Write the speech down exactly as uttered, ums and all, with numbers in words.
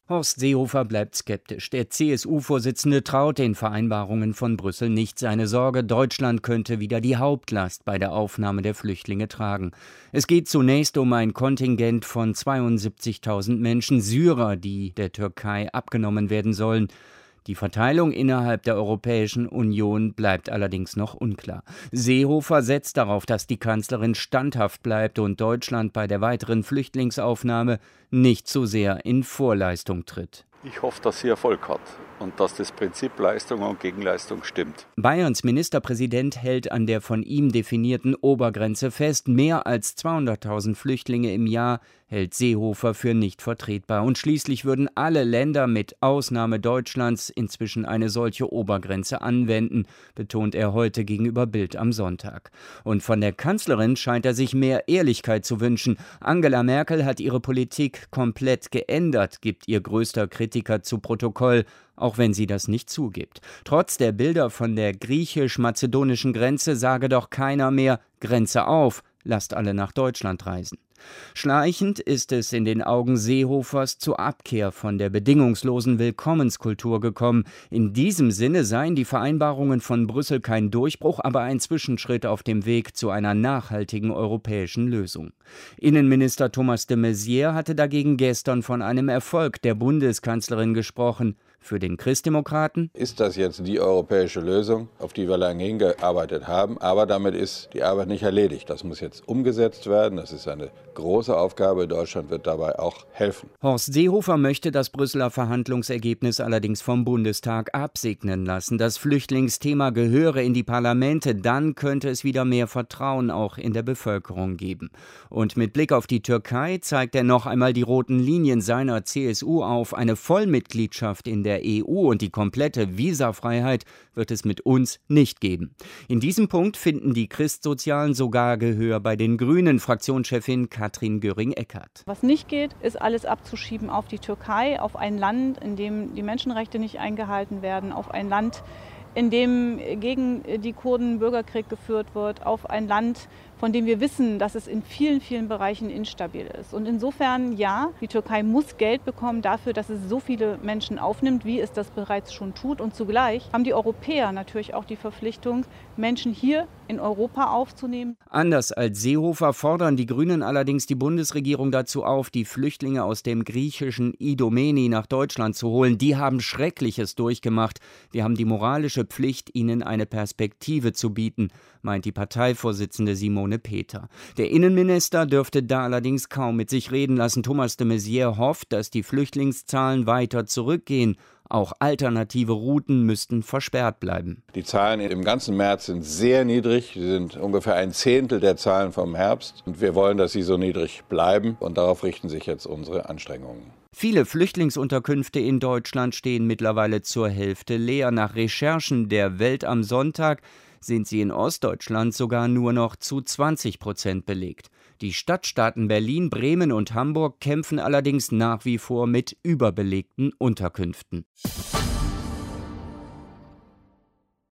Horst Seehofer bleibt skeptisch. Der C S U-Vorsitzende traut den Vereinbarungen von Brüssel nicht. Seine Sorge, Deutschland könnte wieder die Hauptlast bei der Aufnahme der Flüchtlinge tragen. Es geht zunächst um ein Kontingent von zweiundsiebzigtausend Menschen, Syrer, die der Türkei abgenommen werden sollen. Die Verteilung innerhalb der Europäischen Union bleibt allerdings noch unklar. Seehofer setzt darauf, dass die Kanzlerin standhaft bleibt und Deutschland bei der weiteren Flüchtlingsaufnahme nicht zu sehr in Vorleistung tritt. Ich hoffe, dass sie Erfolg hat und dass das Prinzip Leistung und Gegenleistung stimmt. Bayerns Ministerpräsident hält an der von ihm definierten Obergrenze fest. Mehr als zweihunderttausend Flüchtlinge im Jahr hält Seehofer für nicht vertretbar. Und schließlich würden alle Länder mit Ausnahme Deutschlands inzwischen eine solche Obergrenze anwenden, betont er heute gegenüber Bild am Sonntag. Und von der Kanzlerin scheint er sich mehr Ehrlichkeit zu wünschen. Angela Merkel hat ihre Politik komplett geändert, gibt ihr größter Kritiker zu Protokoll, auch wenn sie das nicht zugibt. Trotz der Bilder von der griechisch-mazedonischen Grenze sage doch keiner mehr: Grenze auf, lasst alle nach Deutschland reisen. Schleichend ist es in den Augen Seehofers zur Abkehr von der bedingungslosen Willkommenskultur gekommen. In diesem Sinne seien die Vereinbarungen von Brüssel kein Durchbruch, aber ein Zwischenschritt auf dem Weg zu einer nachhaltigen europäischen Lösung. Innenminister Thomas de Maizière hatte dagegen gestern von einem Erfolg der Bundeskanzlerin gesprochen. Für den Christdemokraten ist das jetzt die europäische Lösung, auf die wir lange hingearbeitet haben. Aber damit ist die Arbeit nicht erledigt. Das muss jetzt umgesetzt werden. Das ist eine große Aufgabe. Deutschland wird dabei auch helfen. Horst Seehofer möchte das Brüsseler Verhandlungsergebnis allerdings vom Bundestag absegnen lassen. Das Flüchtlingsthema gehöre in die Parlamente. Dann könnte es wieder mehr Vertrauen auch in der Bevölkerung geben. Und mit Blick auf die Türkei zeigt er noch einmal die roten Linien seiner C S U auf. Eine Vollmitgliedschaft in der E U und die komplette Visafreiheit wird es mit uns nicht geben. In diesem Punkt finden die Christsozialen sogar Gehör bei den Grünen, Fraktionschefin Katrin Göring-Eckardt. Was nicht geht, ist alles abzuschieben auf die Türkei, auf ein Land, in dem die Menschenrechte nicht eingehalten werden, auf ein Land, in dem gegen die Kurden Bürgerkrieg geführt wird, auf ein Land, von dem wir wissen, dass es in vielen, vielen Bereichen instabil ist. Und insofern, ja, die Türkei muss Geld bekommen dafür, dass es so viele Menschen aufnimmt, wie es das bereits schon tut. Und zugleich haben die Europäer natürlich auch die Verpflichtung, Menschen hier in Europa aufzunehmen. Anders als Seehofer fordern die Grünen allerdings die Bundesregierung dazu auf, die Flüchtlinge aus dem griechischen Idomeni nach Deutschland zu holen. Die haben Schreckliches durchgemacht. Wir haben die moralische Pflicht, ihnen eine Perspektive zu bieten, meint die Parteivorsitzende Simone Peter. Der Innenminister dürfte da allerdings kaum mit sich reden lassen. Thomas de Maizière hofft, dass die Flüchtlingszahlen weiter zurückgehen. Auch alternative Routen müssten versperrt bleiben. Die Zahlen im ganzen März sind sehr niedrig. Sie sind ungefähr ein Zehntel der Zahlen vom Herbst. Und wir wollen, dass sie so niedrig bleiben. Und darauf richten sich jetzt unsere Anstrengungen. Viele Flüchtlingsunterkünfte in Deutschland stehen mittlerweile zur Hälfte leer. Nach Recherchen der Welt am Sonntag sind sie in Ostdeutschland sogar nur noch zu zwanzig Prozent belegt. Die Stadtstaaten Berlin, Bremen und Hamburg kämpfen allerdings nach wie vor mit überbelegten Unterkünften.